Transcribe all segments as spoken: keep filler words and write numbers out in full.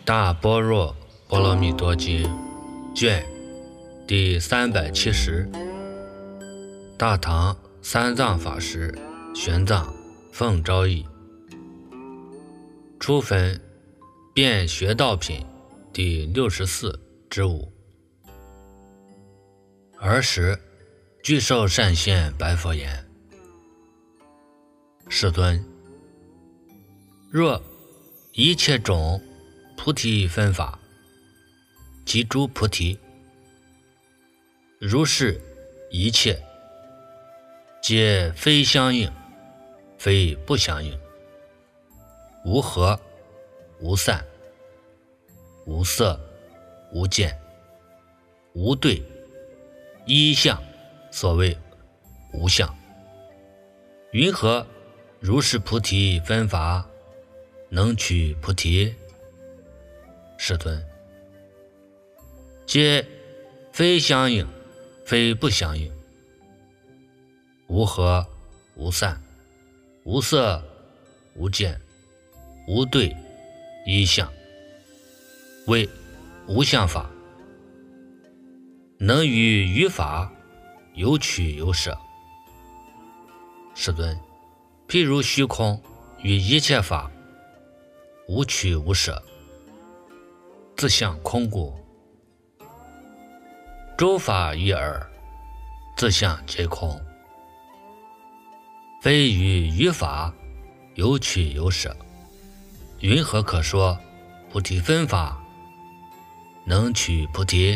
大般若波罗蜜多经卷第三百七十，大唐三藏法师玄奘奉诏译，初分辩学道品第六十四之五。尔时具受善现白佛言：世尊，若一切种菩提分法，即诸菩提，如是一切，皆非相应，非不相应，无合，无散，无色，无见，无对，一相，所谓无相。云何如是菩提分法，能取菩提？世尊，皆非相应，非不相应，无合，无散，无色，无见，无对，一相，为无相法，能于于法有取有舍。世尊，譬如虚空于一切法无取无舍，自相空故。诸法于耳，自相皆空，非于于法有取有舍，云何可说菩提分法，能取菩提？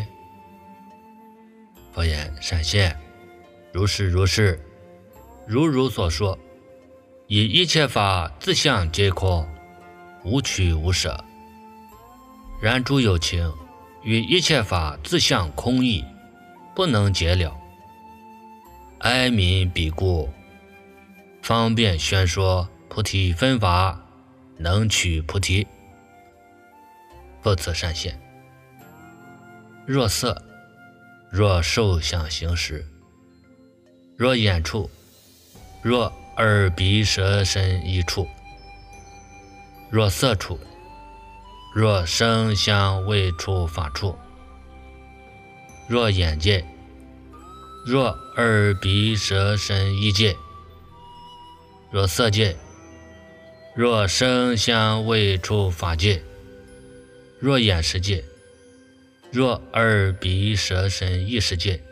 佛言：善现，如是如是，如汝所说，以一切法自相皆空，无取无舍。然诸有情于一切法自相空义，不能解了，哀悯彼故，方便宣说菩提分法，能取菩提。复次善现，若色，若受想行识，若眼处，若耳鼻舌身意处，若色处，若声香味触法处，若眼界，若耳鼻舌身意界，若色界，若声香味触法界，若眼识界，若耳鼻舌身意识界，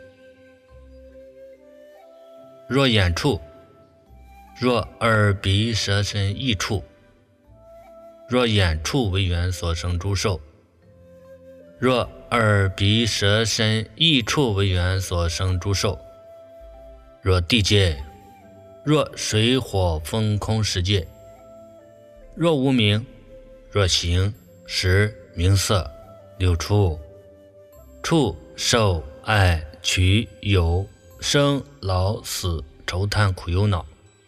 若眼处，若耳鼻舌身意处，若眼处为缘所生诸受，若耳鼻舌身意处为缘所生诸受，若地界，若水火风空十界，若无明，若行识名色六处，触受爱取有生老死愁贪苦忧恼，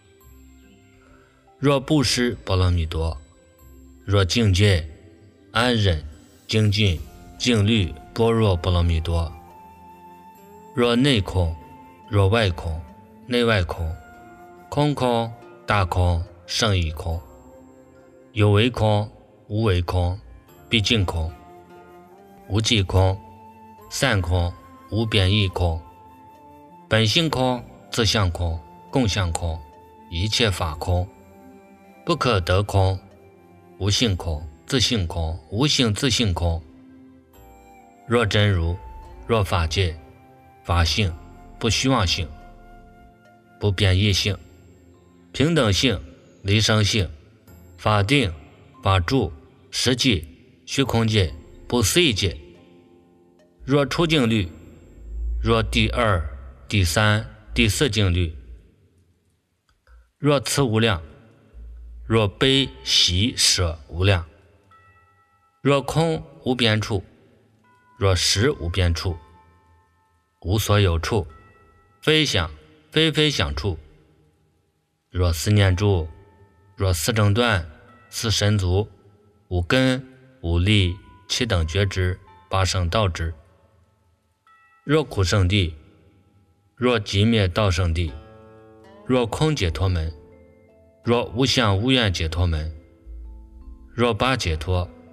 若布施波罗蜜多，若境界安忍精进静虑般若波罗蜜多，若内空，若外空，内外空，空空大空胜义空，有为空无为空毕竟空，无记空散空无变异空，本性空自相空共相空一切法空，不可得空无性空自性空无性自性空，若真如，若法界，法性不虚妄性，不变异性，平等性离生性，法定法住实际虚空界不思议界，若出境律，若第二第三第四境律，若慈无量，若悲喜舍无量，若空无边处，若实无边处，无所有处，非想非非想处，若思念住，若四正断四神足五根五力七等觉知八圣道知，若苦圣地，若寂灭道圣地，若空解脱门，若无相无愿解脱门，若八解脱，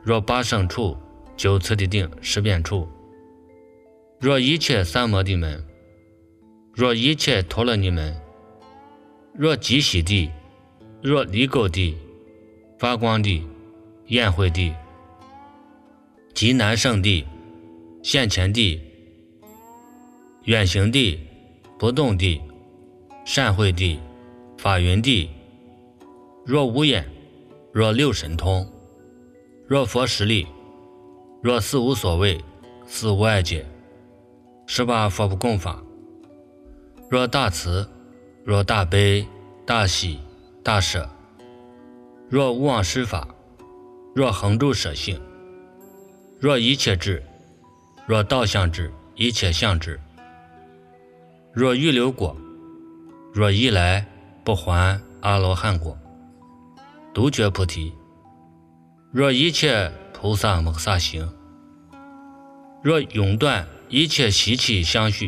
若八胜处，九次的定，十变处。若一切三摩地门，若一切陀罗尼门，若极喜地，若离垢地，发光地，宴会地，极难胜地，现前地，远行地，不动地，善会地，法云地，若无眼，若六神通，若佛实力，若四无所谓，四无碍解，十八佛不共法，若大慈，若大悲，大喜，大舍，若无妄施法，若恒住舍性，若一切智，若道相智，一切相智，若预流果，若一来不还阿罗汉果，独觉菩提，若一切菩萨摩诃萨行，若永断一切习气相续，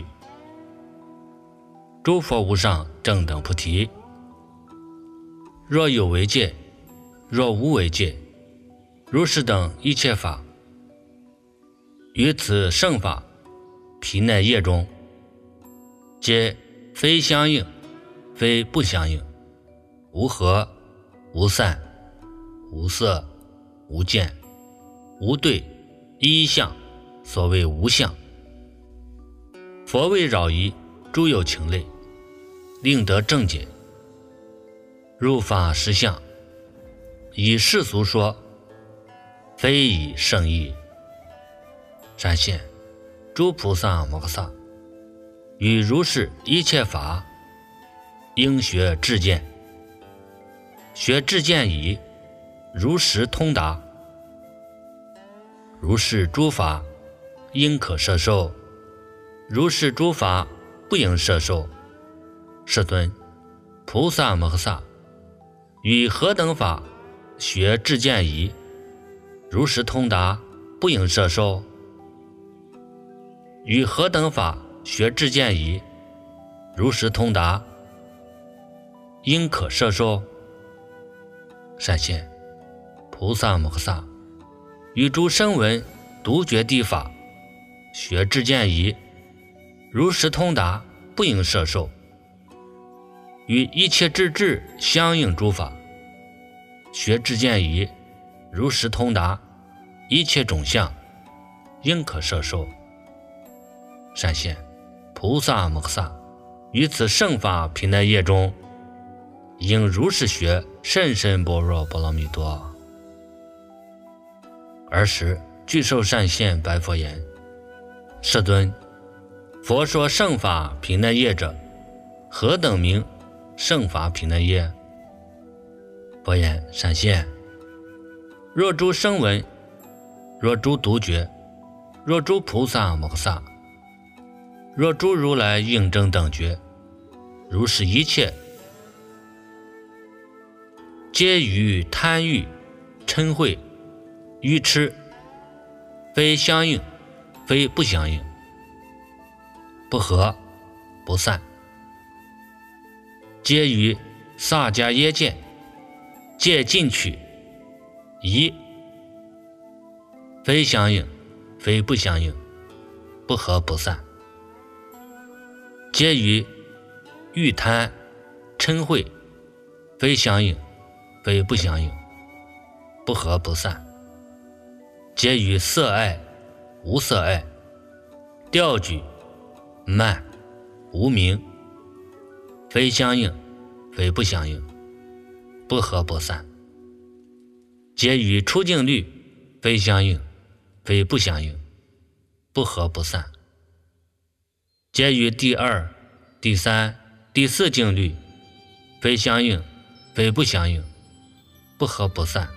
诸佛无上正等菩提，若有为戒，若无为戒，如是等一切法，于此圣法毗奈业中，皆非相应，非不相应，无合，无散，无色，无见，无对，一相，所谓无相。佛为扰夷诸有情类，令得正解，入法实相，以世俗说，非以圣义。闪现诸菩萨摩诃萨与如是一切法，应学智见，学智见已，如实通达，如是诸法应可摄受，如是诸法不应摄受。世尊，菩萨摩诃萨与何等法学智见已，如实通达，不应摄受？与何等法学智见已，如实通达，应可摄受？闪现菩萨摩诃萨与诸声闻独觉地法学智见已，如实通达，不应摄受。与一切智智相应诸法学智见已，如实通达，一切种相应可摄受。闪现菩萨摩诃萨于此圣法毗奈业中，应如是学甚深般若波罗蜜多。尔时具受善现白佛言：世尊，佛说圣法毗奈业者，何等名圣法毗奈业？佛言：闪现，若诸声闻，若诸独觉，若诸菩萨摩诃萨，若诸如来应正等觉，如是一切，皆于贪欲、嗔恚、愚痴，非相应，非不相应，不合，不散，皆于萨迦耶见，戒禁取，疑，非相应，非不相应，不合不散，皆于欲贪嗔恚，非相应，非不相应，不合不散，皆于色爱无色爱，调举慢无明，非相应，非不相应，不合不散，皆于出境律，非相应，非不相应，不合不散，皆于第二、第三、第四境律，非相应，非不相应，不合不散，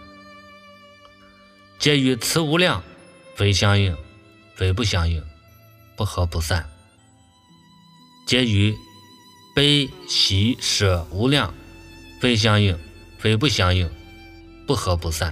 皆于慈无量，非相应，非不相应，不合不散，皆于悲喜舍无量，非相应，非不相应，不合不散，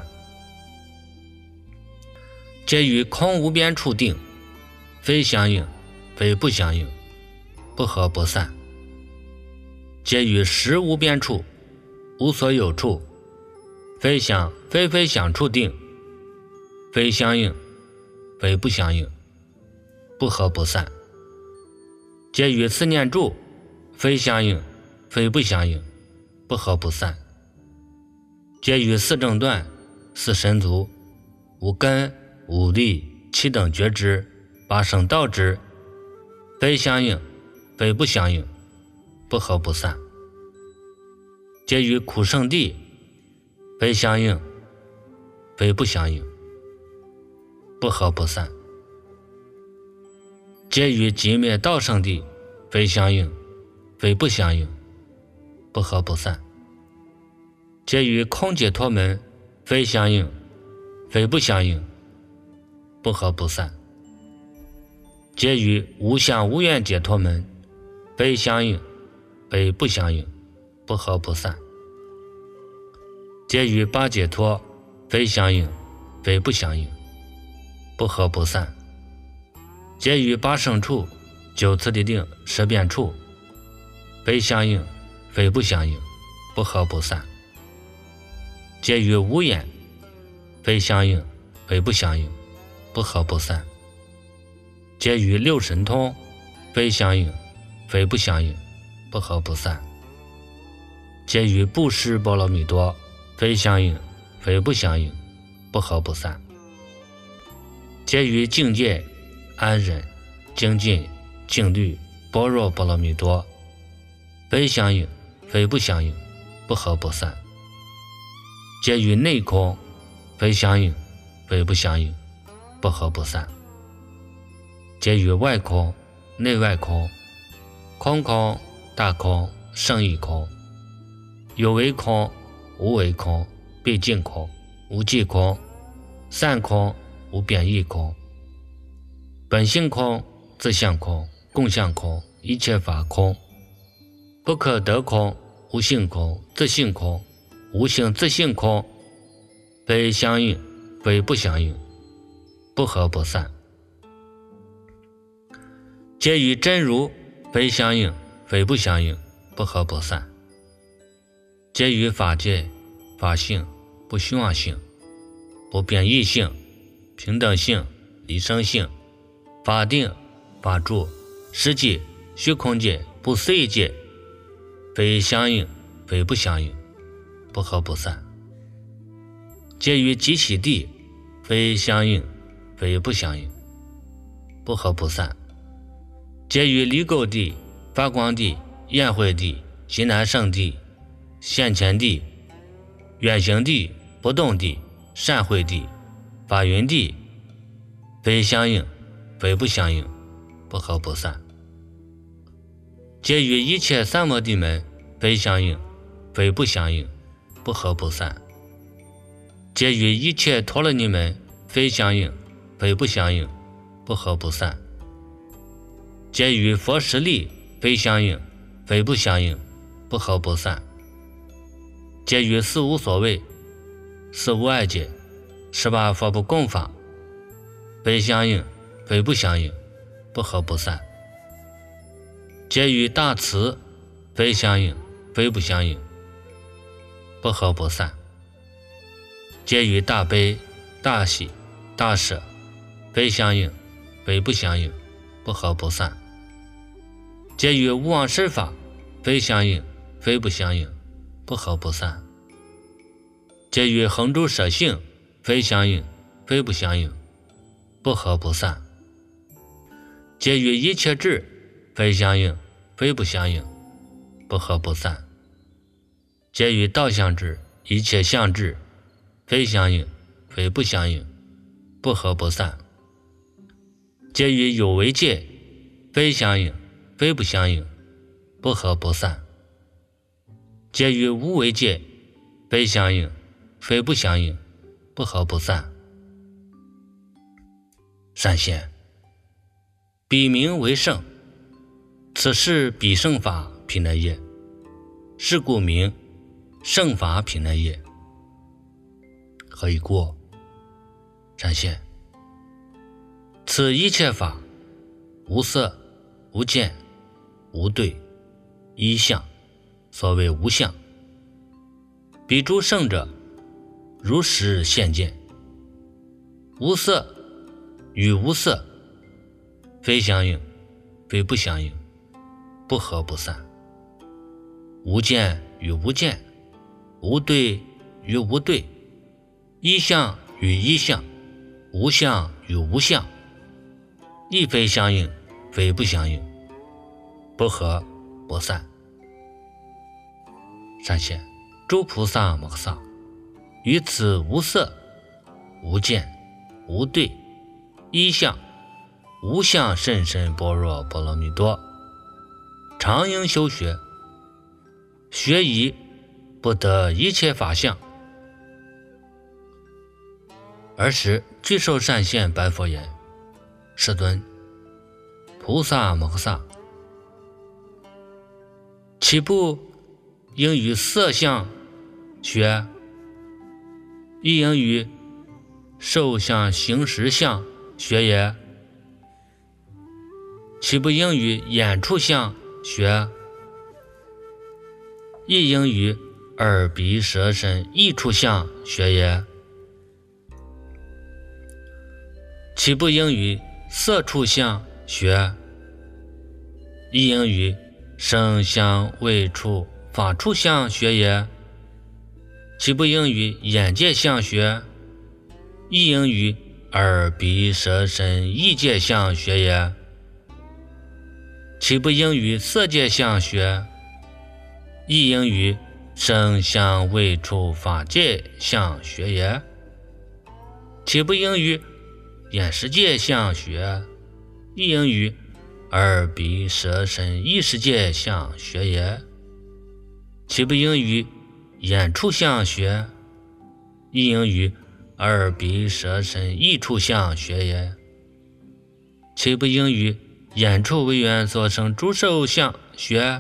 皆于空无边处定，非相应，非不相应，不合不散，皆于实无边处，无所有处，非想非非想处定， 非相应，非不相应，不合不散。皆与四念住，非相应，非不相应，不合不散。皆与四正断、四神足、五根、五力、七等觉知、八圣道知，非相应，非不相应，不合不散。皆与苦圣地，非相应，非不相应，不合不散。皆与寂灭道圣地，非相应，非不相应，不合不散。皆与空解脱门，非相应，非不相应，不合不散。皆与无相无愿解脱门，非相应，非不相应，不合不散。皆与八解脱，非相应，非不相应，不合不散。皆与八圣处、九次第定、十变处，非相应，非不相应，不合不散。皆与无眼，非相应，非不相应，不合不散。皆与六神通，非相应，非不相应，不合不散。皆与布施波罗蜜多，非相应，非不相应，不合不散。皆于境界、安忍、精进、静虑、般若波罗蜜多，非相应，非不相应，不合不散。皆于内空，非相应，非不相应，不合不散。皆于外空、内外空、空空、大空、胜义空、有为空、无为空、毕竟空、无记空、散空、无变异空、本性空、自相空、共相空、一切法空、不可得空、无性空、自性空、无性自性空，非相应，非不相应，不合不散。皆于真如，非相应，非不相应，不合不散。皆于法界、法性、不虚妄性、不变异性、平等性、离生性、法定、法住、实际、虚空界、不思议界，非相应，非不相应，不合不散。皆于极喜地，非相应，非不相应，不合不散。皆于离垢地、发光地、宴会地、极难胜地、现前地、远行地、不动地、善会地、法云地，非相应，非不相应，不合不散。皆于一切三摩地门，非相应，非不相应，不合不散。皆于一切陀罗尼门，非相应，非不相应，不合不散。皆于佛实力，非相应，非不相应，不合不散。皆于四无所谓、四无碍界、十八佛不共法，非相应，非不相应，不合不散。皆于大慈，非相应，非不相应，不合不散。皆于大悲、大喜、大舍，非相应，非不相应，不合不散。皆于无妄施法，非相应，非不相应，不合不散。皆于恒诸舍性，非相应，非不相应，不合不散。皆于一切智，非相应，非不相应，不合不散。皆于道相智、一切相智，非相应，非不相应，不合不散。皆于有为界，非相应，非不相应，不合不散。皆于无为界，非相应，非不相应，不合不散。善贤，彼名为圣，此是彼圣法毗那耶，是故名圣法毗那耶。何以故？善贤，此一切法，无色、无见、无对、一相，所谓无相。彼诸圣者，如实现见。 无色与无色，非相应，非不相应，不合不散。无见与无见，无对与无对，一相与一相，无相与无相，亦非相应，非不相应，不合不散。善现诸菩萨摩诃萨于此无色、无见、无对、一相、无相甚深般若波罗蜜多，常应修学，学以不得一切法相。尔时具受善现白佛言：世尊，菩萨摩诃萨，岂不应于色相学，亦应于受相行识相学也？岂不应于眼触相学，亦应于耳鼻舌身意触相学也？岂不应于色触相学，亦应于声香味触法触相学也？岂不应于眼界相学，亦应于耳鼻舌身意界相学也？岂不应于色界相学，亦应于声香味触法界相学也？岂不应于眼识界相学，亦应于耳鼻舌身意识界相学也？岂不应于眼触相学，亦应于耳鼻舌身意触相学也？岂不应于眼触为缘所生诸受相学，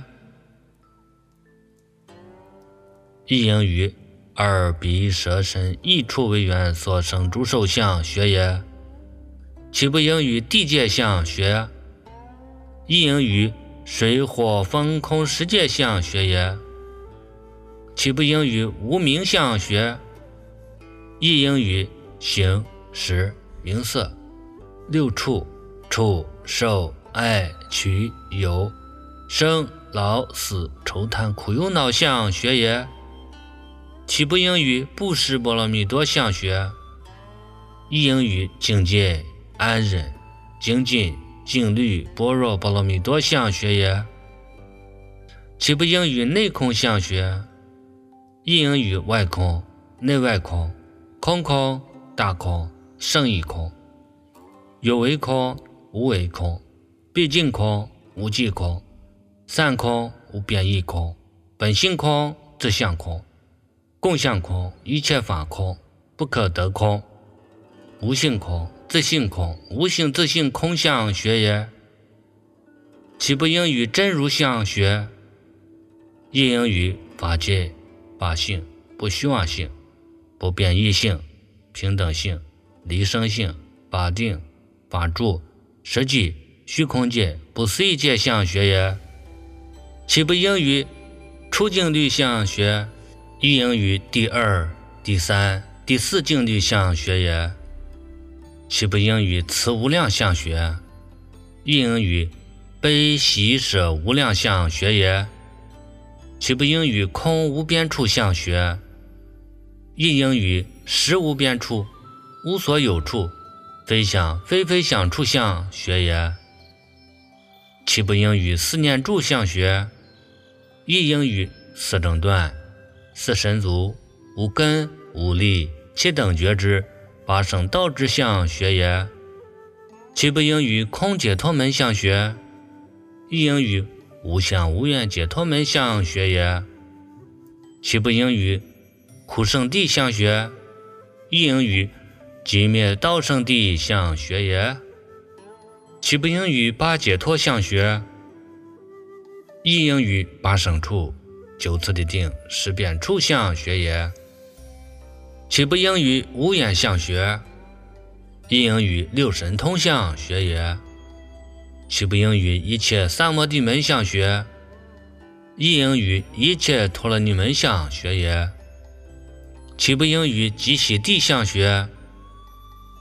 亦应于耳鼻舌身意触为缘所生诸受相学也？岂不应于地界相学，亦应于水火风空世界相学也？岂不应于无明相学，亦应于形识名色六处触受爱取有生老死愁贪苦忧恼相学也？岂不应于布施波罗蜜多相学，亦应于境界安忍精进静虑般若波罗蜜多相学也？岂不应于内空相学，亦应于外空内外空空空大空胜义空有为空无为空毕竟空无际空散空无变异空本性空自相空共相空一切法空不可得空无性空自性空无性自性空相学也？岂不应于真如相学，亦应于法界法性不虚妄性不变异性平等性离生性法定法住实际虚空界不思议界相学也？岂不应于出境律相学，亦应于第二第三第四境律相学也？岂不应于此无量相学，亦应于悲喜舍无量相学也？岂不应于空无边处相学，亦应于实无边处无所有处非想非非想处相学也？岂不应于四念住相学，亦应于四正断四神足无根无力七等觉知八圣道之相学也？岂不应于空解脱门相学，亦应于无相无愿解脱门相学也？岂不应于苦圣地相学，亦应于寂灭道圣地相学也？岂不应于八解脱相学，亦应于八圣处九次的定十遍处相学也？岂不应于无眼相学，亦应于六神通相学也？岂不应于一切三摩地门相学，亦应于一切陀罗尼门相学也？岂不应于极喜地相学，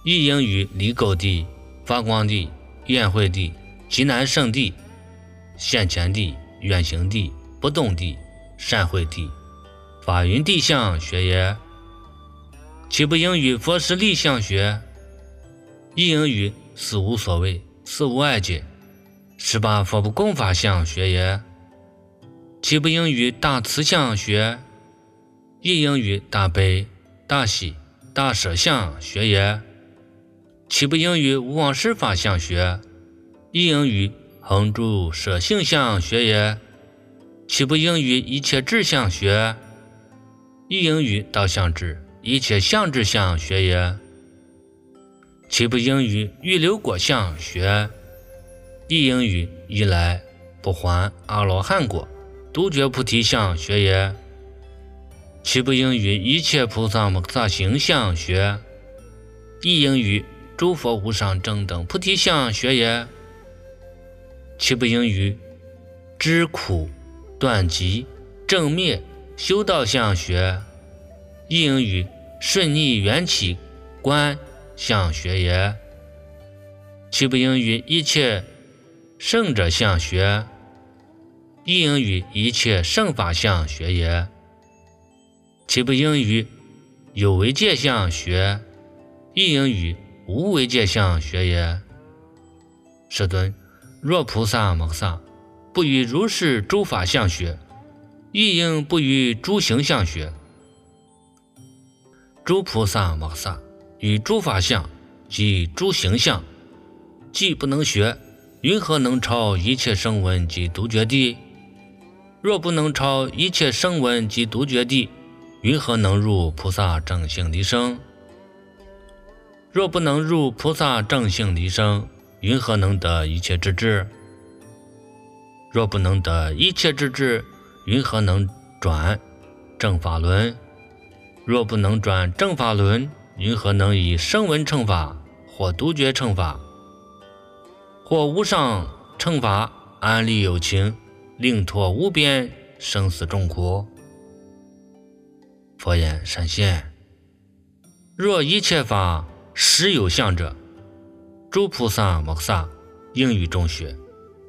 亦应于离垢地、发光地、宴会地、极难胜地、现前地、远行地、不动地、善会地、法云地相学也。岂不应于佛实力相学？亦应于四无所谓、四无碍界、十八佛不共法相学也。岂不应于大慈相学？亦应于大悲、大喜、大舍相学也。岂不应于无妄施法相学？亦应于恒住舍性相学也。岂不应于一切智相学？亦应于道相智、一切相智相学也。岂不应于预流果相学？亦应于一来不还阿罗汉果、独觉菩提相学也。岂不应于一切菩萨摩萨行相学？亦应于诸佛无上正等菩提相学也。岂不应于知苦、断集、正灭、修道相学？亦应于顺逆缘起观相学也。岂不应于一切圣者相学？亦应于一切圣法相学也。岂不应于有为界相学？亦应于无为界相学也。世尊，若菩萨摩萨不与如是诸法相学，亦应不与诸行相学。诸菩萨摩萨与诸法相及诸行相，既不能学，云何能超一切声闻及独觉地？若不能超一切声闻及独觉地，云何能入菩萨正性离生？若不能入菩萨正性离生，云何能得一切之智？若不能得一切之智，云何能转正法轮？若不能转正法轮，云何能以声闻乘法或独觉乘法或无上乘法安利有情，令脱无边生死众苦？佛言：善现，若一切法实有相者，诸菩萨摩萨应于中学。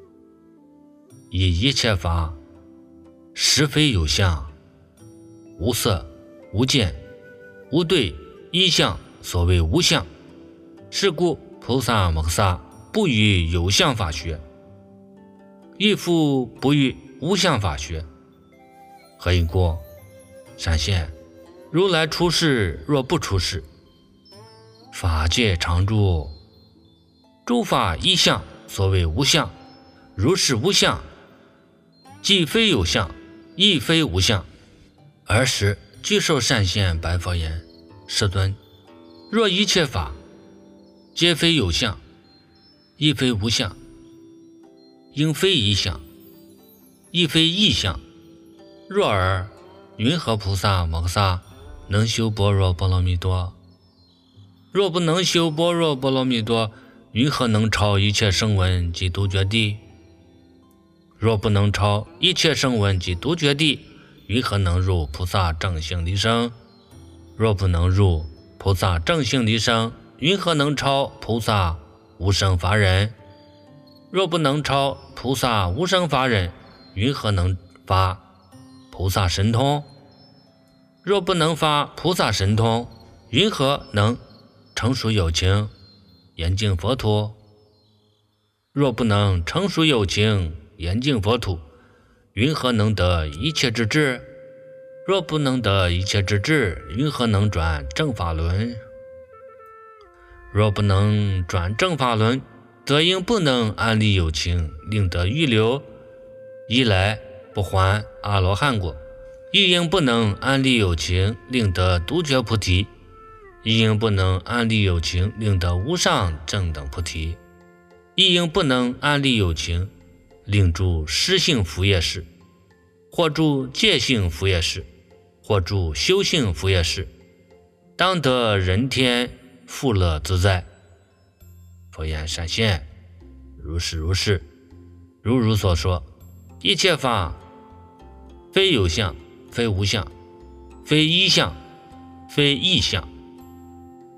以一切法实非有相，无色、无见、无对、一相，所谓无相。是故菩萨摩萨不与有相法学，亦复不与无相法学。何以故？善现，如来出世若不出世，法界常住，诸法一相，所谓无相。如是无相，既非有相，亦非无相。尔时具受善现白佛言：世尊，若一切法皆非有相，亦非无相，应非一相，亦非异相，若尔，云何菩萨摩萨能修般若波罗蜜多？若不能修般若波罗蜜多，云何能超一切声闻及独觉地？若不能超一切声闻及独觉地，云何能入菩萨正性离生？若不能入菩萨正性离生，云何能超菩萨无生法忍？若不能超菩萨无生法忍，云何能发菩萨神通？若不能发菩萨神通，云何能成熟有情，严净佛土？若不能成熟有情，严净佛土，云何能得一切之智？若不能得一切之智，云何能转正法轮？若不能转正法轮，则应不能安利有情，令得预流，一来不还阿罗汉果；亦应不能安利有情，令得独觉菩提；亦应不能安利有情，令得无上正等菩提；亦应不能安利有情，令住施性福业事，或住戒性福业事，或住修性福业事，当得人天富乐自在。佛言：善现，如是如是，如如所说，一切法非有相，非无相，非一相，非异相。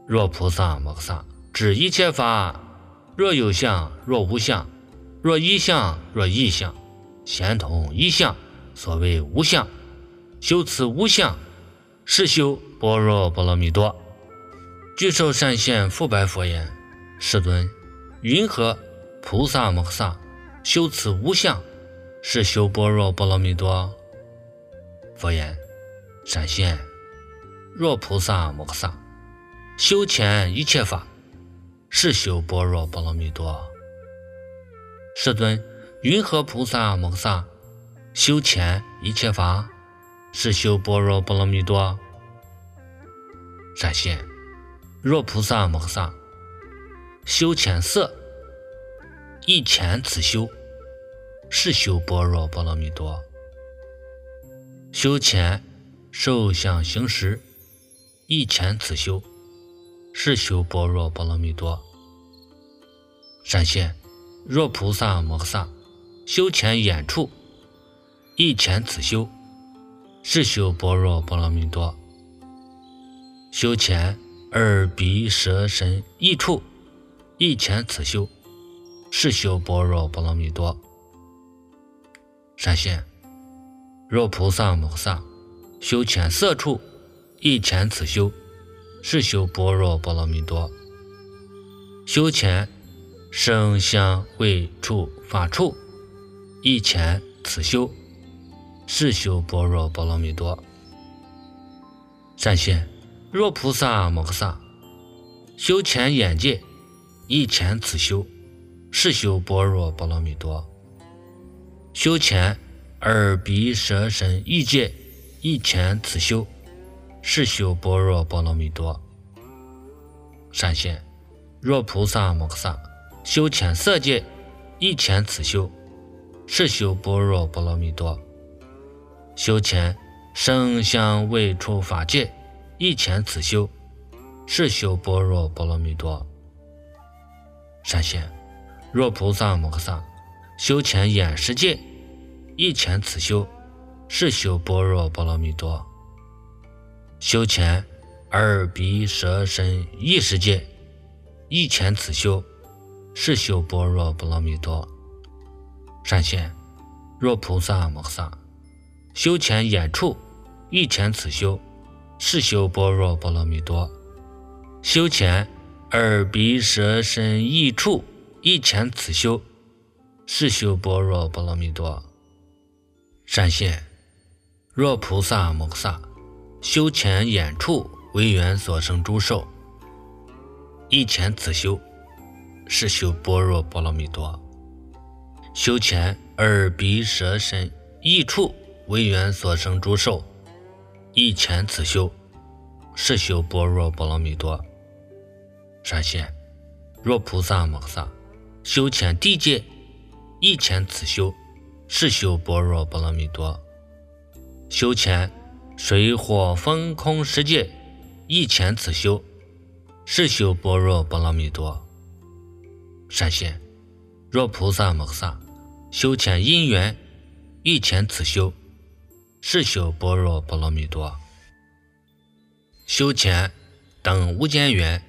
若菩萨摩诃萨知一切法，若有相，若无相，若一相，若异相，咸同一相，所谓无相。修此无相，是修般若波罗蜜多。具受善现复白佛言：世尊，云何菩萨摩诃萨修此无相，是修般若波罗蜜多？佛言：善现，若菩萨摩诃萨修前一切法，是修般若波罗蜜多。世尊，云何菩萨摩诃萨修前一切法，是修般若波罗蜜多？善现，若菩萨摩诃萨修前色，亦前此修，是修般若波罗蜜多。修前受想行识，亦前此修，是修般若波罗蜜多。善现，若菩萨摩诃萨修前眼处，亦前此修，是修般若波罗蜜多。修前耳鼻舌身意处，亦前此修，是修般若波罗蜜多。善现，若菩萨摩诃萨修前色处，亦前此修，是修般若波罗蜜多。修前声香味触法处，亦前此修，是修般若波罗蜜多。善现，若菩萨摩诃萨修前眼界，亦前此修，是修般若波罗蜜多。修前耳鼻舌身意界，亦前此修，是修般若波罗蜜多。善现，若菩萨摩诃萨修前色界，亦前此修，是修般若波罗蜜多。修前声香味触法界，亦前此修，是修般若波罗蜜多。善现，若菩萨摩诃萨修前眼识界，亦前此修，是修般若波罗蜜多。修前耳鼻舌身意识界，亦前此修，是修般若波罗蜜多。善现，若菩萨摩诃萨修前眼处，亦前此修，是修般若波罗蜜多。修前耳鼻舌身意处，亦前此修，是修般若波罗蜜多。善现，若菩萨摩诃萨修前眼处为缘所生诸受，亦前此修，是修般若波罗蜜多。修前耳鼻舌身意处为缘所生诸受，亦前此修，是修般若波罗蜜多。善现，若菩萨摩诃萨修前地界，亦前此修，是修般若波罗蜜多。修前水火风空十界，亦前此修，是修般若波罗蜜多。善现，若菩萨摩诃萨修前因缘，亦前此修，是修般若波罗蜜多。修前等无间缘、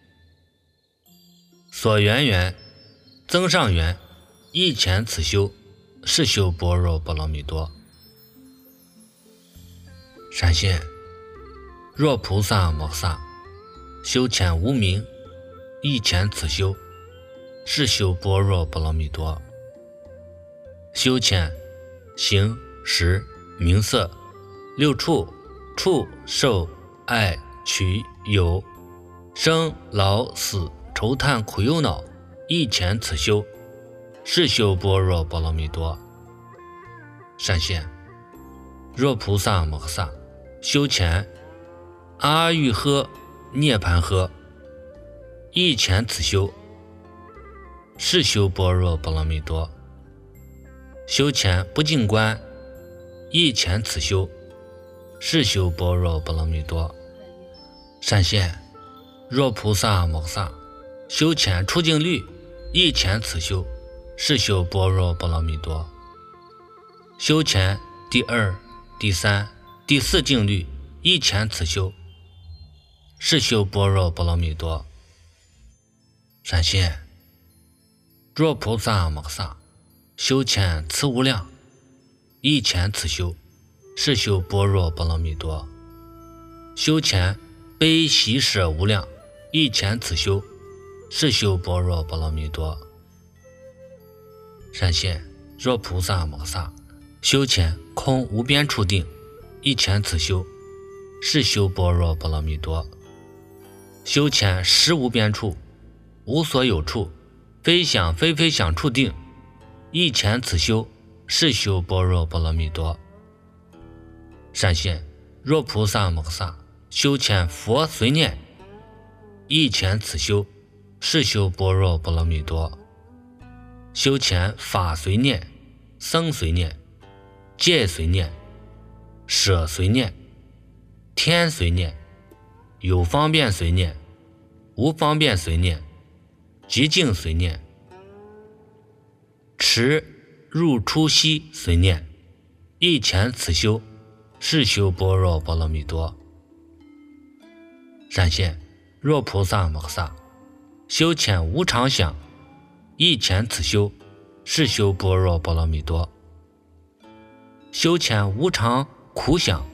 所缘缘、增上缘，亦前此修，是修般若波罗蜜多。善现，若菩萨摩诃萨修前无明，亦前此修，是修般若波罗蜜多。修前形识名色六处触受爱取有生老死愁叹苦忧恼，亦前此修，是修般若波罗蜜多。善现，若菩萨摩诃萨修前阿育诃涅盘诃，亦前此修，是修般若波罗蜜多。修前不净观，亦前此修，是修般若波罗蜜多。善现，若菩萨摩诃萨修前出净律，亦前此修，是修般若波罗蜜多。修前第二、第三、第四净律，亦前此修， 是修般若波罗蜜多。闪现若菩萨摩诃萨修遣此无量一钱此修是修般若波罗蜜多。修遣悲喜舍无量一钱此修是修般若波罗蜜多。闪现若菩萨摩诃萨修遣空无边处定一钱此修是修般若波罗蜜多。修遣实无边处无所有处非想非非想处定一钱此修是修般若波罗蜜多。闪现若菩萨摩诃萨修遣佛随念一钱此修是修般若波罗蜜多。修遣法随念僧随念戒随念舍随念天随念有方便随念无方便随念极静随念持入出息随念一钱此修是修般若波罗蜜多。闪现若菩萨摩诃萨修遣无常想一钱此修是修般若波罗蜜多。修遣无常苦想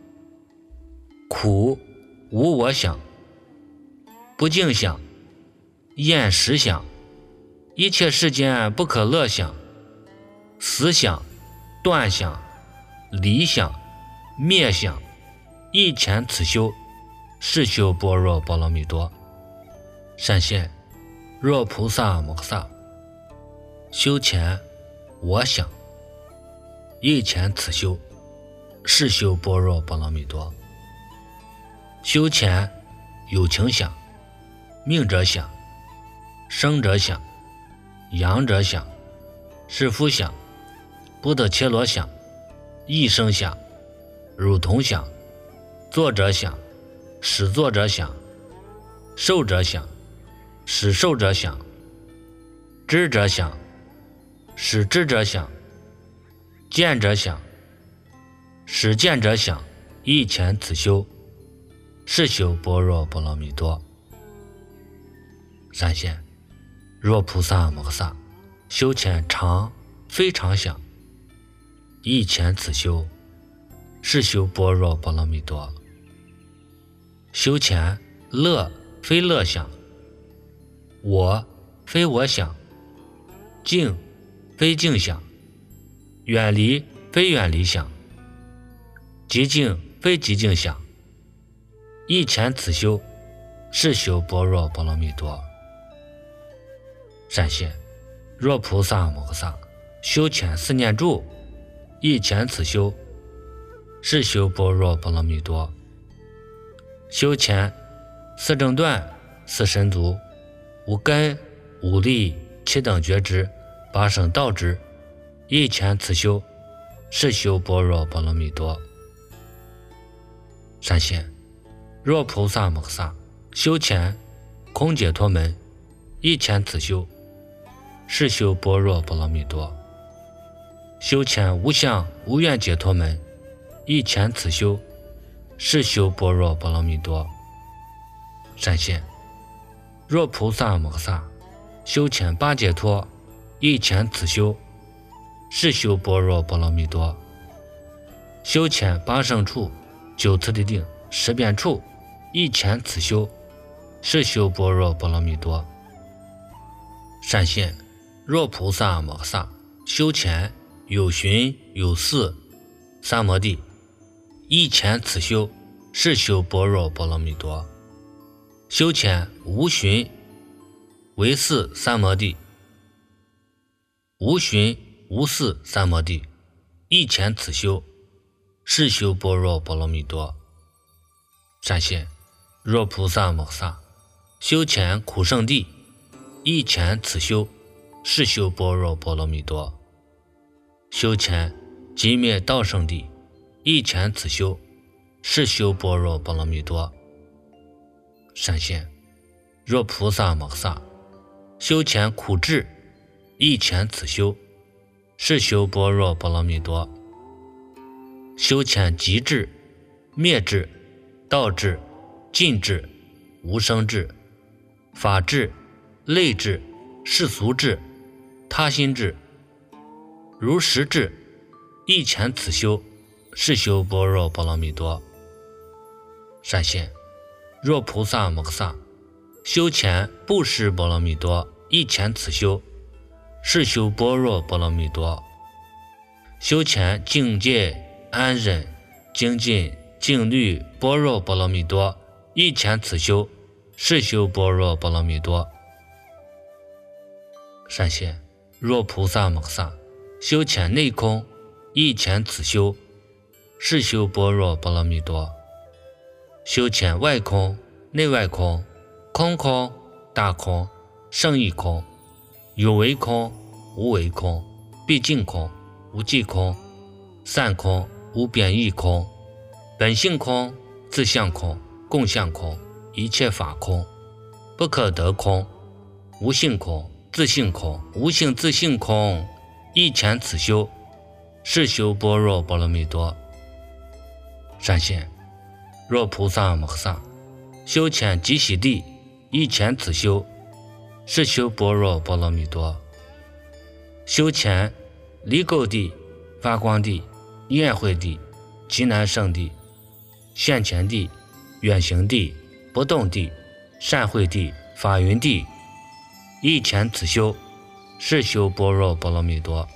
苦无我想不净想厌食想一切世间不可乐想死想断想离想灭想一钱此修是修般若波罗蜜多。闪现若菩萨摩诃萨修遣我想一钱此修是修般若波罗蜜多。修遣有情想命者想生者想养者想是夫想不得切罗想一生想如同想作者想使作者想受者想使受者想知者想使知者想见者想使见者想一钱此修是修般若波罗蜜多。闪现若菩萨摩诃萨修遣常非常想一钱此修是修般若波罗蜜多。修遣乐非乐想我非我想静非静想远离非远离想极静非极静想一钱此修是修般若波罗蜜多。闪现若菩萨摩诃萨修遣四念住一钱此修是修般若波罗蜜多。修遣四正断四神足无根无力七等觉知八圣道知一钱此修是修般若波罗蜜多。闪现若菩萨摩诃萨修遣空解脱门一钱此修是修般若波罗蜜多。修遣无相无愿解脱门一钱此修是修般若波罗蜜多。闪现若菩萨摩诃萨修遣八解脱一钱此修是修般若波罗蜜多。修遣八圣处九次第定十遍处一钱此修是修般若波罗蜜多。闪现若菩萨摩诃萨修遣有寻有四三摩地一钱此修是修般若波罗蜜多。修遣无寻为四三摩地无寻无四三摩地一钱此修是修般若波罗蜜多。闪现若菩萨摩诃萨修遣苦圣地一钱此修是修般若波罗蜜多。修遣寂灭道圣地一钱此修是修般若波罗蜜多。闪现若菩萨摩诃萨修遣苦智一钱此修是修般若波罗蜜多。修遣极智灭智道智尽智无生智、法智、类智、世俗智、他心智、如实智，一前此修，是修般若波罗蜜多。善现，若菩萨摩诃萨修前布施波罗蜜多，一前此修，是修般若波罗蜜多。修前境界安忍精进静虑般若波罗蜜多，一前此修，是修般若波罗蜜多。善现，若菩萨摩诃萨修前内空，一前此修，是修般若波罗蜜多。修前外空、内外空、空空、大空、胜义空、有为空、无为空、毕竟空、无际空、散空、无贬义空、本性空、自相空、共相空、一切法空、不可得空、无性空、自性空、无性自性空，一前此修，是修般若波罗蜜多。善现，若菩萨摩诃萨修前极喜地，一前此修，是修般若波罗蜜多。修前离垢地、发光地、宴会地、极难胜地、现前地、远行地、不动地、善会地、法云地，一前此修，是修般若波罗蜜多。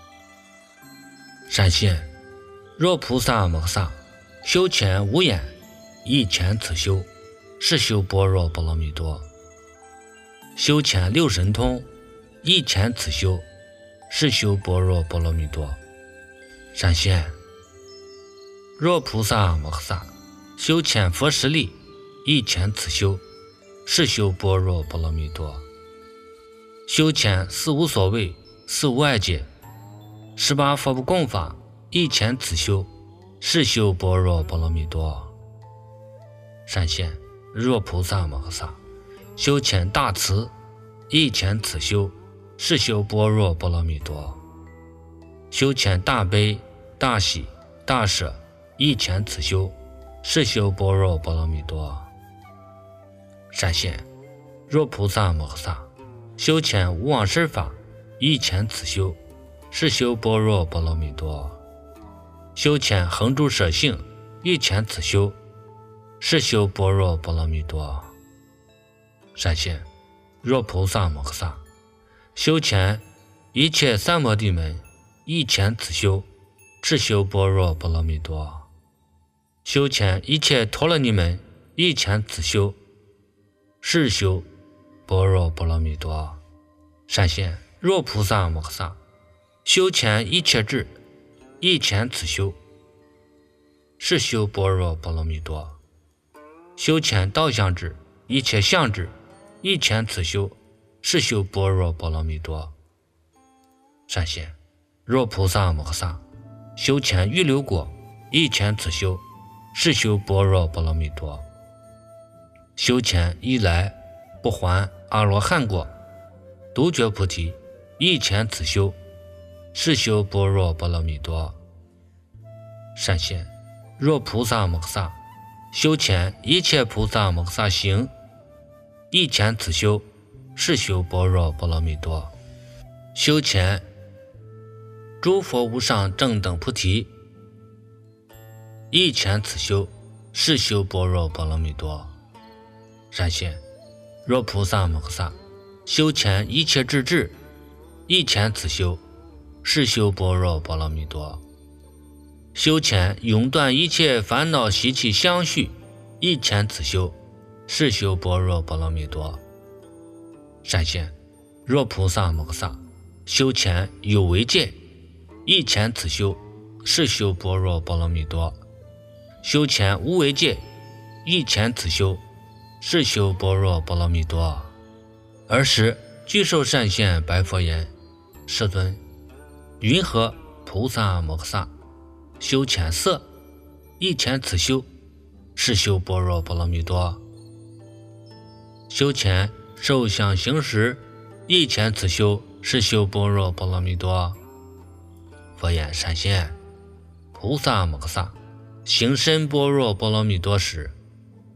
善现，若菩萨摩诃萨修前无眼，一前此修，是修般若波罗蜜多。修前六神通，一前此修，是修般若波罗蜜多。善现，若菩萨摩诃萨修前佛实力，一前此修，是修般若波罗蜜多。修前四无所谓、四无碍解、十八佛不共法，一前此修，是修般若波罗蜜多。善现，若菩萨摩诃萨修前大慈，一前此修，是修般若波罗蜜多。修前大悲、大喜、大舍，一前此修，是修般若波罗蜜多。善现，若菩萨摩诃萨修前无往生法，一前此修，是修般若波罗蜜多。修前恒住舍性，一前此修，是修般若波罗蜜多。善现，若菩萨摩诃萨修前一切三摩地门，一前此修，是修般若波罗蜜多。修前一切陀罗尼门，一前此修，是修般若波罗蜜多。善现，若菩萨摩诃萨修前一切智，一前此修，是修般若波罗蜜多。修前道相智，一切相智，一前此修，是修般若波罗蜜多。善现，若菩萨摩诃萨修前预流果，一前此修，是修般若波罗蜜多。修前一来不还阿罗汉果，独觉菩提，一前此修，是修般若波罗蜜多。善现，若菩萨摩诃萨修前一切菩萨摩诃萨行，一前此修，是修般若波罗蜜多。修前诸佛无上正等菩提，一前此修，是修般若波罗蜜多。善现，若菩萨摩诃萨修前一切智智，一前此修，是修般若波罗蜜多。修前永断一切烦恼习气相续，一前此修，是修般若波罗蜜多。善现，若菩萨摩诃萨修前有为戒，一前此修，是修般若波罗蜜多。修前无为戒，一前此修，是修般若波罗蜜多。尔时具受善现白佛言：世尊，云何菩萨摩诃萨修前色，一前此修，是修般若波罗蜜多。修前受想行识，一前此修，是修般若波罗蜜多。佛言：善现，菩萨摩诃萨行深般若波罗蜜多时，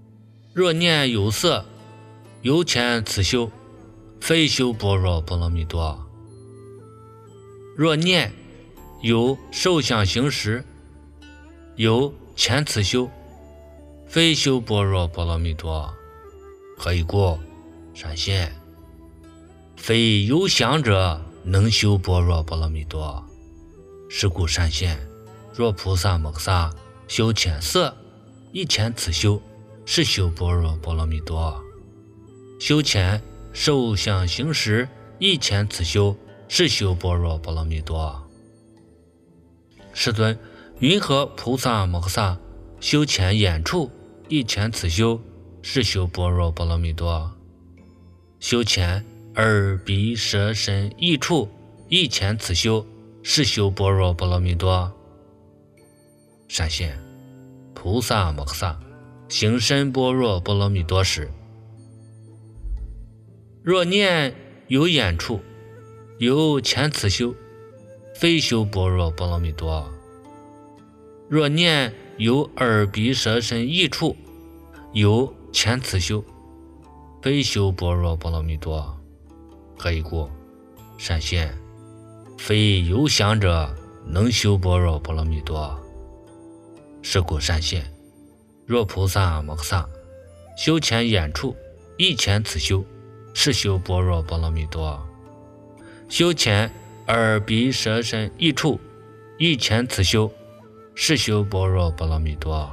若念有色，有遣此修，非修般若波罗蜜多。若念有受想行识，有遣此修，非修般若波罗蜜多。何以故？善现，非有想者能修般若波罗蜜多。是故善现，若菩萨摩诃萨修遣色，亦遣此修，是修般若波罗蜜多。修遣受想行识，亦遣此修，是修般若波罗蜜多。世尊，云何菩萨摩诃萨修遣眼处，亦遣此修，是修般若波罗蜜多。修遣耳鼻舌身意处，亦遣此修，是修般若波罗蜜多。善现，菩萨摩诃萨行深般若波罗蜜多时，若念有眼处，有遣此修，非修般若波罗蜜多。若念有耳鼻舌身意处，有遣此修，非修般若波罗蜜多。何以故？善现，非有想者能修般若波罗蜜多。是故善现，若菩萨摩诃萨修遣眼处，亦遣此修，是修般若波罗蜜多。修遣耳鼻舌身意处，亦遣此修，是修般若波罗蜜多。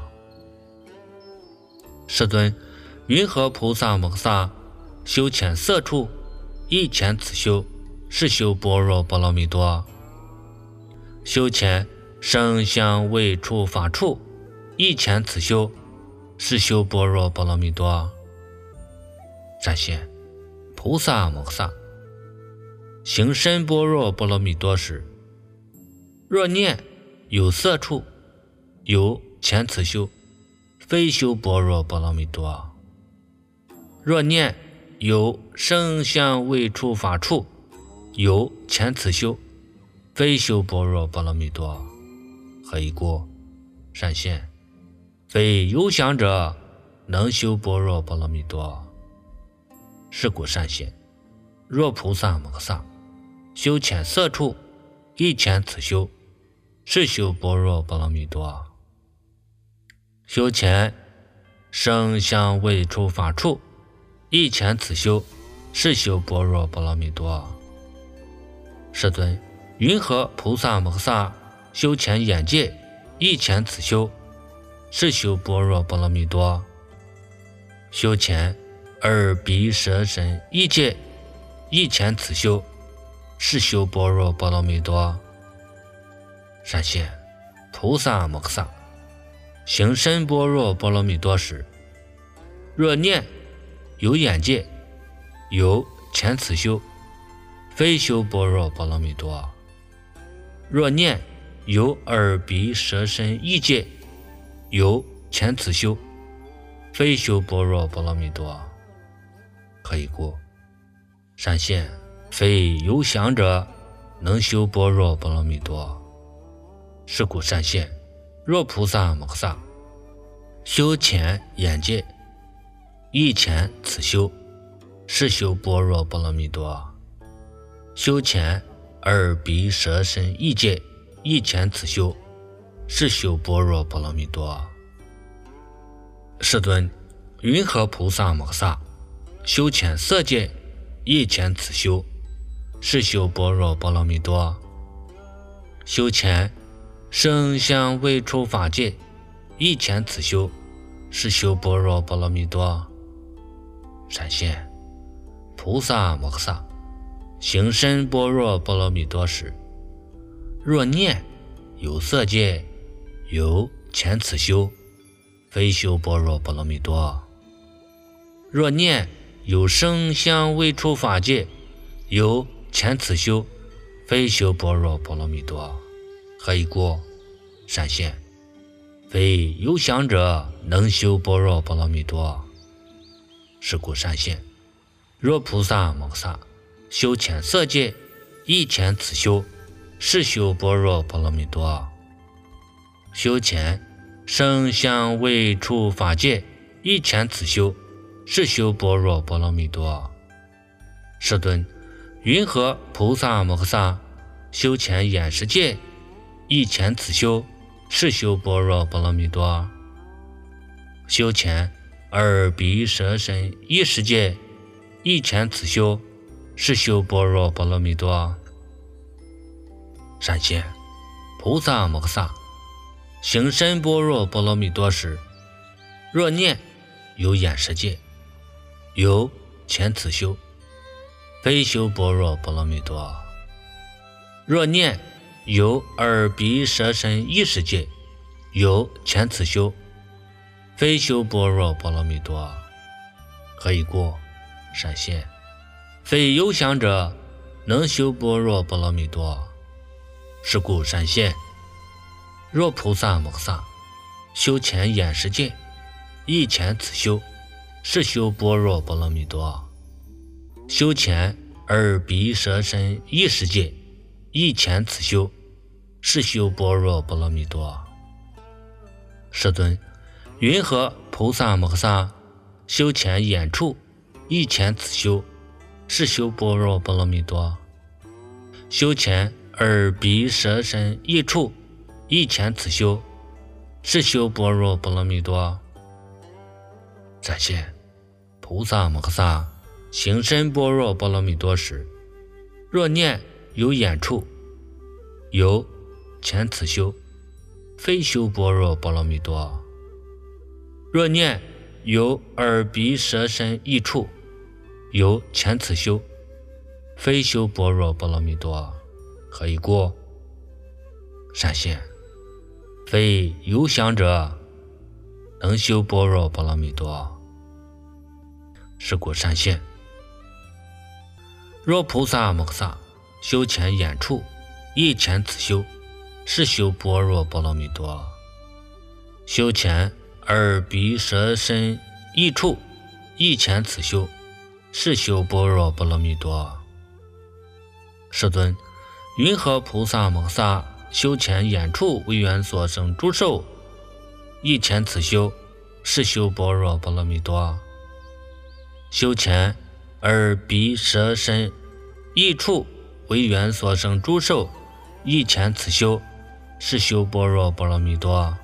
世尊，云何菩萨摩诃萨修遣色处，亦遣此修，是修般若波罗蜜多。修遣声香味触法处，亦遣此修，是修般若波罗蜜多。善现，菩萨摩诃萨行深般若波罗蜜多时，若念有色处，有遣此修，非修般若波罗蜜多。若念有声香味触法处，有遣此修，非修般若波罗蜜多。何以故？善现，非有想者能修般若波罗蜜多。是故善现，若菩萨摩诃萨修遣色处，亦遣此修，是修般若波罗蜜多。修遣声香味触法处，亦遣此修，是修般若波罗蜜多。世尊，云何菩萨摩诃萨修遣眼界，亦遣此修，是修般若波罗蜜多。修遣耳鼻舌身意界，亦遣此修，是修般若波罗蜜多。善现，菩萨摩诃萨行深般若波罗蜜多时，若念有眼界，有遣此修，非修般若波罗蜜多。若念有耳鼻舌身意界，有遣此修，非修般若波罗蜜多。何以故？善现，非有想者能修般若波罗蜜多。是故善现，若菩萨摩诃萨修遣眼界，亦遣此修，是修般若波罗蜜多。修遣耳鼻舌身意界，亦遣此修，是修般若波罗蜜多。世尊，云何菩萨摩诃萨修遣色界，亦遣此修，是修般若波罗蜜多。修遣声香味触法界，亦遣此修，是修般若波罗蜜多。善现，菩萨摩诃萨行深般若波罗蜜多时，若念有色界，有遣此修，非修般若波罗蜜多。若念有声香味触法界，有遣此修，非修般若波罗蜜多。何以故？善现，非有想者能修般若波罗蜜多。是故善现，若菩萨摩诃萨修遣色界，亦遣此修，是修般若波罗蜜多。修遣声香味触法界， 一千次修，是修般若波罗蜜多。世尊，云何菩萨摩诃萨修前眼识界，一千次修，是修般若波罗蜜多。修前耳鼻舌身意识界，一千次修，是修般若波罗蜜多。善现菩萨摩诃萨行深般若波罗蜜多时，若念有眼识界，有千次修，非修般若波罗蜜多。若念有耳鼻舌身意识界，有千次修，非修般若波罗蜜多。何以故？善现非有想者能修般若波罗蜜多。是故善现，若菩萨摩诃萨修前眼识界，一千次修，是修般若波罗蜜多。修前耳鼻舌身意识界，一千次修，是修般若波罗蜜多。世尊，云何菩萨摩诃萨修前眼处，一千次修，是修般若波罗蜜多。修前耳鼻舌身意处，一千次修，是修般若波罗蜜多。善现菩萨摩诃萨行深般若波罗蜜多时，若念有眼处，有千次修，非修般若波罗蜜多。若念有耳鼻舌身意处，有千次修，非修般若波罗蜜多。何以故？善现非有想者能修般若波罗蜜多。是故善现，若菩萨摩诃萨修前眼处，一千次修，是修般若波罗蜜多。修前耳鼻舌身意处，一千次修，是修般若波罗蜜多。世尊，云何菩萨摩诃萨修前眼处为缘所生诸受，一千次修，是修般若波罗蜜多。修前耳鼻舌身意处为缘所生诸受，一千次修，是修般若波罗蜜多。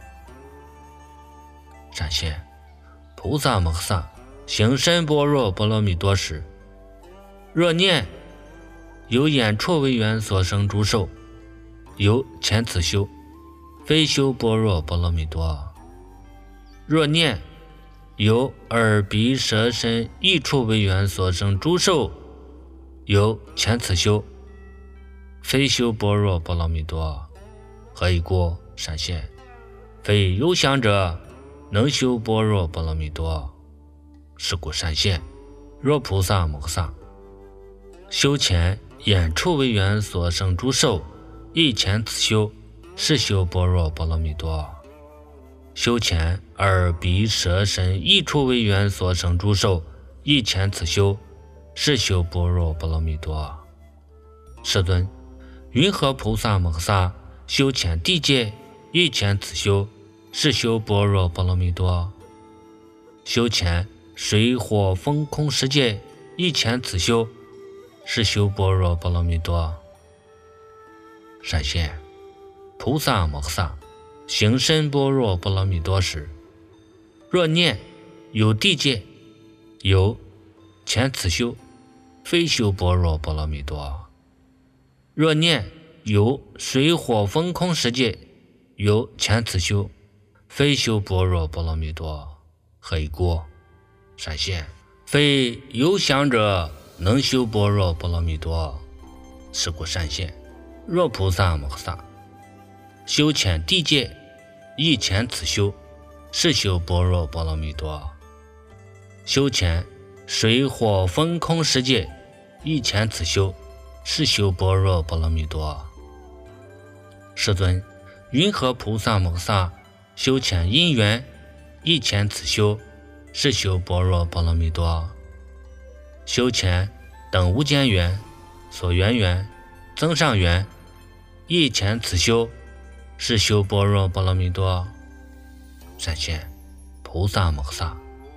善现菩萨摩诃萨行深般若波罗蜜多时，若念有眼处为缘所生诸受，有千次修，非修般若波罗蜜多。若念有耳鼻舌身意处为缘所生诸受，有千次修，非修般若波罗蜜多。何以故？善现非有想者能修般若波罗蜜多。是故善现，若菩萨摩诃萨修前眼处为缘所生诸受，一千次修，是修般若波罗蜜多。修前耳鼻舌身意处为缘所生诸受，一千次修，是修般若波罗蜜多。世尊，云何菩萨摩诃萨修前地界，一千次修，是修般若波罗蜜多。修前水火风空世界，一千次修，是修般若波罗蜜多。善现菩萨摩诃萨行深般若波罗蜜多时，若念有地界，有千次修，非修般若波罗蜜多。若念有水火风空世界，有千次修，非修般若波罗蜜多。何以故？善现非有想者能修般若波罗蜜多。是故善现，若菩萨摩诃萨修前地界，一千次修，是修般若波罗蜜多。修前水火风空世界，一千次修，是修般若波罗蜜多。世尊，云何菩萨摩诃萨修前因缘，一千次修，是修般若波罗蜜多。修前等无间缘、所缘缘、增上缘，一千次修，是修般若波罗蜜多。善现菩萨摩诃萨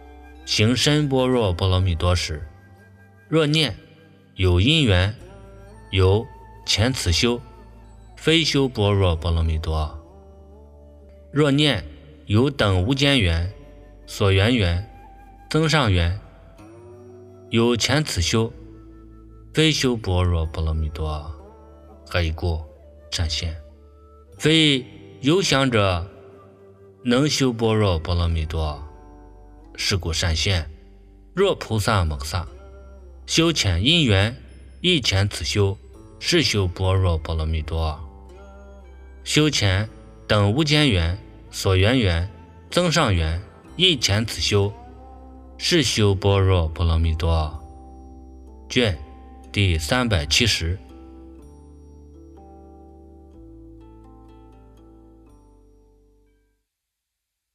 行深般若波罗蜜多时，若念有因缘，有前此修，非修般若波罗蜜多。若念有等无间缘、所缘缘、增上缘，有前此修，非修般若波罗蜜多。何以故？善现，非有想者能修般若波罗蜜多。是故善现，若菩萨摩萨修前因缘，亦前此修，是修般若波罗蜜多。修前等无间缘、所缘缘、增上缘，亦前此修，是修般若波罗蜜多。卷第三百七十。